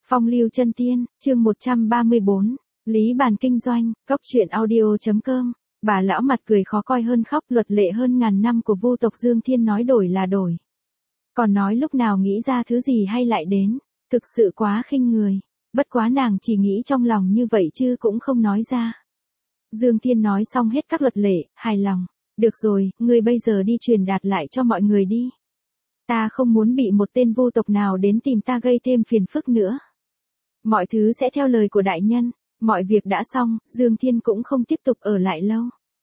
Phong lưu chân tiên, chương 134, Lý Bàn kinh doanh, cốc truyện audio.com. Bà lão mặt cười khó coi hơn khóc, luật lệ hơn ngàn năm của Vu tộc Dương Thiên nói đổi là đổi. Còn nói lúc nào nghĩ ra thứ gì hay lại đến, thực sự quá khinh người. Bất quá nàng chỉ nghĩ trong lòng như vậy chứ cũng không nói ra. Dương Thiên nói xong hết các luật lệ, hài lòng. Được rồi, ngươi bây giờ đi truyền đạt lại cho mọi người đi. Ta không muốn bị một tên vô tộc nào đến tìm ta gây thêm phiền phức nữa. Mọi thứ sẽ theo lời của đại nhân. Mọi việc đã xong, Dương Thiên cũng không tiếp tục ở lại lâu.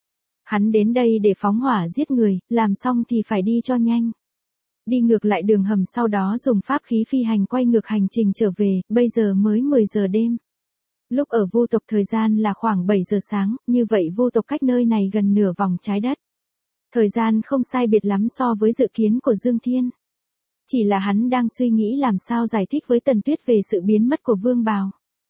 Hắn đến đây để phóng hỏa giết người, làm xong thì phải đi cho nhanh. Đi ngược lại đường hầm, sau đó dùng pháp khí phi hành quay ngược hành trình trở về, bây giờ mới 10 giờ đêm. Lúc ở Vu tộc thời gian là khoảng 7 giờ sáng, như vậy Vu tộc cách nơi này gần nửa vòng trái đất. Thời gian không sai biệt lắm so với dự kiến của Dương Thiên. Chỉ là hắn đang suy nghĩ làm sao giải thích với Tần Tuyết về sự biến mất của Vương Bào.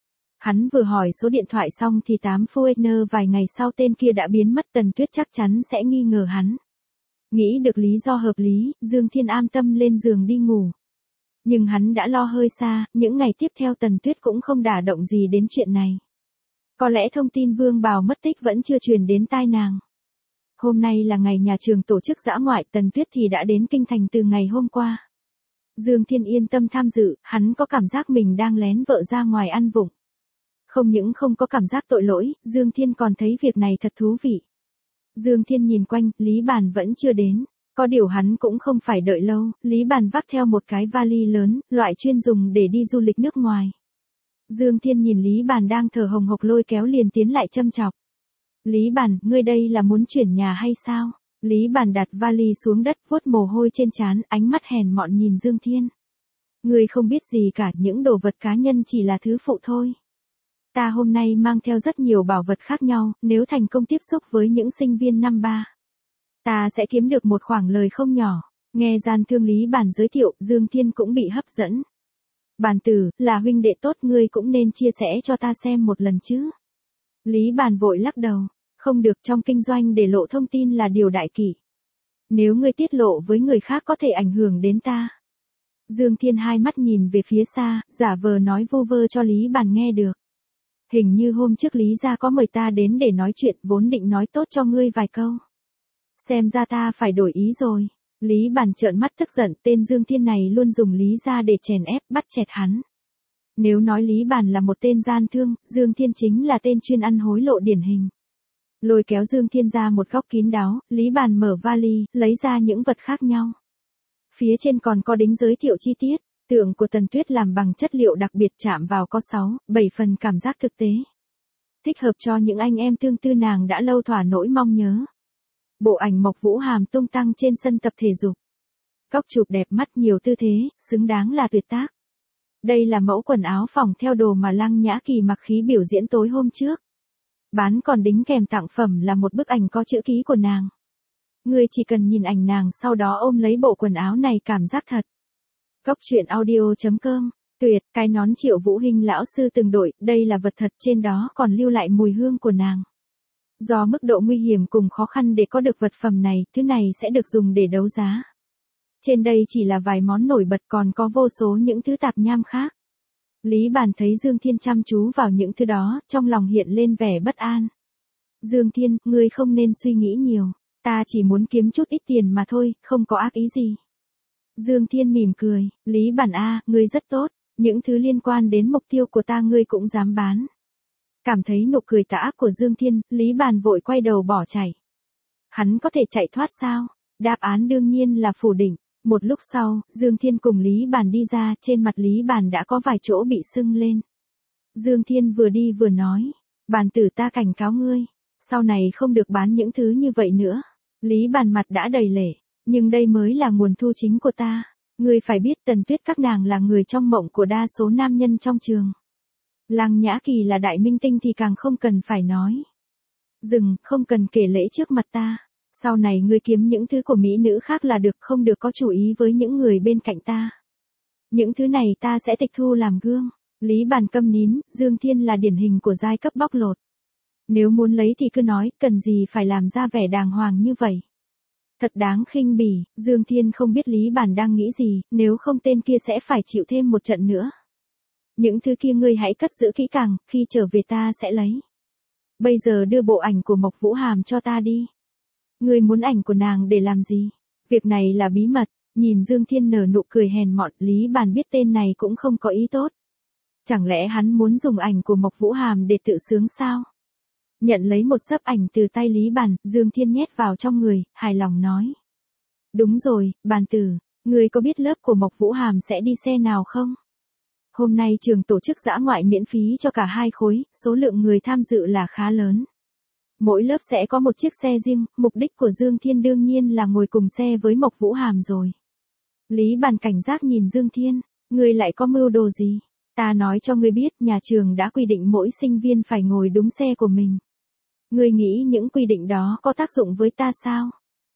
Hắn vừa hỏi số điện thoại xong thì 8 Fuener vài ngày sau tên kia đã biến mất, Tần Tuyết chắc chắn sẽ nghi ngờ hắn. Nghĩ được lý do hợp lý, Dương Thiên an tâm lên giường đi ngủ. Nhưng hắn đã lo hơi xa, những ngày tiếp theo Tần Tuyết cũng không đả động gì đến chuyện này. Có lẽ thông tin Vương Bào mất tích vẫn chưa truyền đến tai nàng. Hôm nay là ngày nhà trường tổ chức dã ngoại, Tần Tuyết thì đã đến kinh thành từ ngày hôm qua. Dương Thiên yên tâm tham dự, hắn có cảm giác mình đang lén vợ ra ngoài ăn vụng. Không những không có cảm giác tội lỗi, Dương Thiên còn thấy việc này thật thú vị. Dương Thiên nhìn quanh, Lý Bàn vẫn chưa đến. Có điều hắn cũng không phải đợi lâu, Lý Bàn vác theo một cái vali lớn, loại chuyên dùng để đi du lịch nước ngoài. Dương Thiên nhìn Lý Bàn đang thở hồng hộc lôi kéo liền tiến lại châm chọc. Lý Bàn, ngươi đây là muốn chuyển nhà hay sao? Lý Bàn đặt vali xuống đất, vuốt mồ hôi trên trán, ánh mắt hèn mọn nhìn Dương Thiên. Ngươi không biết gì cả, những đồ vật cá nhân chỉ là thứ phụ thôi. Ta hôm nay mang theo rất nhiều bảo vật khác nhau, nếu thành công tiếp xúc với những sinh viên năm ba, ta sẽ kiếm được một khoản lời không nhỏ. Nghe gian thương Lý Bàn giới thiệu, Dương Thiên cũng bị hấp dẫn. Bàn tử, là huynh đệ tốt, ngươi cũng nên chia sẻ cho ta xem một lần chứ. Lý Bàn vội lắc đầu, không được, trong kinh doanh để lộ thông tin là điều đại kỵ. Nếu ngươi tiết lộ với người khác có thể ảnh hưởng đến ta. Dương Thiên hai mắt nhìn về phía xa, giả vờ nói vu vơ cho Lý Bàn nghe được. Hình như hôm trước Lý gia có mời ta đến để nói chuyện, vốn định nói tốt cho ngươi vài câu. Xem ra ta phải đổi ý rồi. Lý Bàn trợn mắt tức giận, tên Dương Thiên này luôn dùng Lý gia để chèn ép, bắt chẹt hắn. Nếu nói Lý Bàn là một tên gian thương, Dương Thiên chính là tên chuyên ăn hối lộ điển hình. Lôi kéo Dương Thiên ra một góc kín đáo, Lý Bàn mở vali, lấy ra những vật khác nhau. Phía trên còn có đính giới thiệu chi tiết. Tượng của Tần Tuyết làm bằng chất liệu đặc biệt, chạm vào có 6, 7 phần cảm giác thực tế. Thích hợp cho những anh em tương tư nàng đã lâu thỏa nỗi mong nhớ. Bộ ảnh Mộc Vũ Hàm tung tăng trên sân tập thể dục. Góc chụp đẹp mắt, nhiều tư thế, xứng đáng là tuyệt tác. Đây là mẫu quần áo phòng theo đồ mà Lăng Nhã Kỳ mặc khí biểu diễn tối hôm trước. Bán còn đính kèm tặng phẩm là một bức ảnh có chữ ký của nàng. Ngươi chỉ cần nhìn ảnh nàng sau đó ôm lấy bộ quần áo này, cảm giác thật. Cốc truyện audio.com, tuyệt, cái nón Triệu Vũ Hinh lão sư từng đội, đây là vật thật, trên đó còn lưu lại mùi hương của nàng. Do mức độ nguy hiểm cùng khó khăn để có được vật phẩm này, thứ này sẽ được dùng để đấu giá. Trên đây chỉ là vài món nổi bật, còn có vô số những thứ tạp nham khác. Lý Bàn thấy Dương Thiên chăm chú vào những thứ đó, trong lòng hiện lên vẻ bất an. Dương Thiên, ngươi không nên suy nghĩ nhiều, ta chỉ muốn kiếm chút ít tiền mà thôi, không có ác ý gì. Dương Thiên mỉm cười, Lý Bàn a, ngươi rất tốt, những thứ liên quan đến mục tiêu của ta ngươi cũng dám bán. Cảm thấy nụ cười tà ác của Dương Thiên, Lý Bàn vội quay đầu bỏ chạy. Hắn có thể chạy thoát sao? Đáp án đương nhiên là phủ định. Một lúc sau, Dương Thiên cùng Lý Bàn đi ra, trên mặt Lý Bàn đã có vài chỗ bị sưng lên. Dương Thiên vừa đi vừa nói, Bàn tử, ta cảnh cáo ngươi, sau này không được bán những thứ như vậy nữa. Lý Bàn mặt đã đầy lệ. Nhưng đây mới là nguồn thu chính của ta. Ngươi phải biết Tần Tuyết các nàng là người trong mộng của đa số nam nhân trong trường. Lăng Nhã Kỳ là đại minh tinh thì càng không cần phải nói. Dừng, không cần kể lễ trước mặt ta. Sau này ngươi kiếm những thứ của mỹ nữ khác là được, không được có chủ ý với những người bên cạnh ta. Những thứ này ta sẽ tịch thu làm gương. Lý Bàn câm nín, Dương Thiên là điển hình của giai cấp bóc lột. Nếu muốn lấy thì cứ nói, cần gì phải làm ra vẻ đàng hoàng như vậy. Thật đáng khinh bỉ, Dương Thiên không biết Lý Bàn đang nghĩ gì, nếu không tên kia sẽ phải chịu thêm một trận nữa. Những thứ kia ngươi hãy cất giữ kỹ càng, khi trở về ta sẽ lấy. Bây giờ đưa bộ ảnh của Mộc Vũ Hàm cho ta đi. Ngươi muốn ảnh của nàng để làm gì? Việc này là bí mật. Nhìn Dương Thiên nở nụ cười hèn mọn, Lý Bàn biết tên này cũng không có ý tốt. Chẳng lẽ hắn muốn dùng ảnh của Mộc Vũ Hàm để tự sướng sao? Nhận lấy một xấp ảnh từ tay Lý Bàn, Dương Thiên nhét vào trong người, hài lòng nói. Đúng rồi, Bàn tử, ngươi có biết lớp của Mộc Vũ Hàm sẽ đi xe nào không? Hôm nay trường tổ chức dã ngoại miễn phí cho cả hai khối, số lượng người tham dự là khá lớn. Mỗi lớp sẽ có một chiếc xe riêng, mục đích của Dương Thiên đương nhiên là ngồi cùng xe với Mộc Vũ Hàm rồi. Lý Bàn cảnh giác nhìn Dương Thiên, ngươi lại có mưu đồ gì? Ta nói cho ngươi biết, nhà trường đã quy định mỗi sinh viên phải ngồi đúng xe của mình. Ngươi nghĩ những quy định đó có tác dụng với ta sao?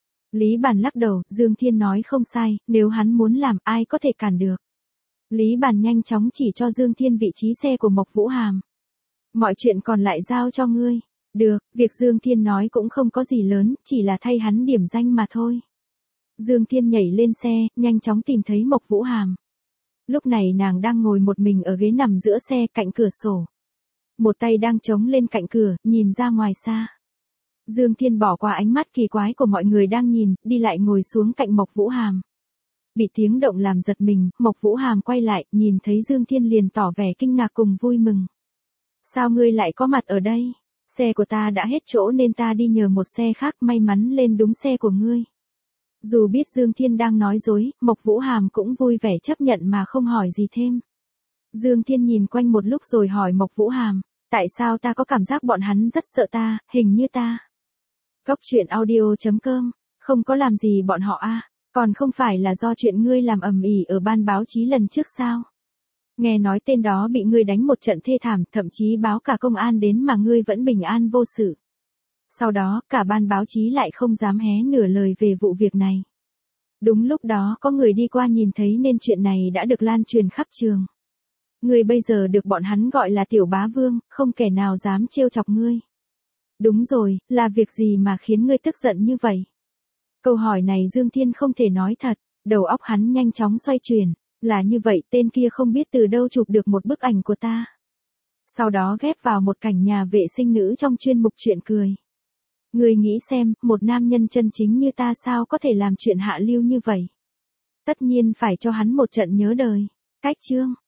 Lý Bàn lắc đầu, Dương Thiên nói không sai, nếu hắn muốn làm ai có thể cản được. Lý Bàn nhanh chóng chỉ cho Dương Thiên vị trí xe của Mộc Vũ Hàm. Mọi chuyện còn lại giao cho ngươi. Được, việc Dương Thiên nói cũng không có gì lớn, chỉ là thay hắn điểm danh mà thôi. Dương Thiên nhảy lên xe, nhanh chóng tìm thấy Mộc Vũ Hàm. Lúc này nàng đang ngồi một mình ở ghế nằm giữa xe cạnh cửa sổ. Một tay đang chống lên cạnh cửa, nhìn ra ngoài xa. Dương Thiên bỏ qua ánh mắt kỳ quái của mọi người đang nhìn, đi lại ngồi xuống cạnh Mộc Vũ Hàm. Bị tiếng động làm giật mình, Mộc Vũ Hàm quay lại, nhìn thấy Dương Thiên liền tỏ vẻ kinh ngạc cùng vui mừng. Sao ngươi lại có mặt ở đây? Xe của ta đã hết chỗ nên ta đi nhờ một xe khác, may mắn lên đúng xe của ngươi. Dù biết Dương Thiên đang nói dối, Mộc Vũ Hàm cũng vui vẻ chấp nhận mà không hỏi gì thêm. Dương Thiên nhìn quanh một lúc rồi hỏi Mộc Vũ Hàm, tại sao ta có cảm giác bọn hắn rất sợ ta, hình như ta. Cốc truyện audio.com, không có làm gì bọn họ à, còn không phải là do chuyện ngươi làm ầm ĩ ở ban báo chí lần trước sao? Nghe nói tên đó bị ngươi đánh một trận thê thảm, thậm chí báo cả công an đến mà ngươi vẫn bình an vô sự. Sau đó, cả ban báo chí lại không dám hé nửa lời về vụ việc này. Đúng lúc đó có người đi qua nhìn thấy nên chuyện này đã được lan truyền khắp trường. Ngươi bây giờ được bọn hắn gọi là tiểu bá vương, không kẻ nào dám trêu chọc ngươi. Đúng rồi, là việc gì mà khiến ngươi tức giận như vậy? Câu hỏi này Dương Thiên không thể nói thật, đầu óc hắn nhanh chóng xoay chuyển. Là như vậy, tên kia không biết từ đâu chụp được một bức ảnh của ta. Sau đó ghép vào một cảnh nhà vệ sinh nữ trong chuyên mục chuyện cười. Ngươi nghĩ xem, một nam nhân chân chính như ta sao có thể làm chuyện hạ lưu như vậy? Tất nhiên phải cho hắn một trận nhớ đời. Cách chương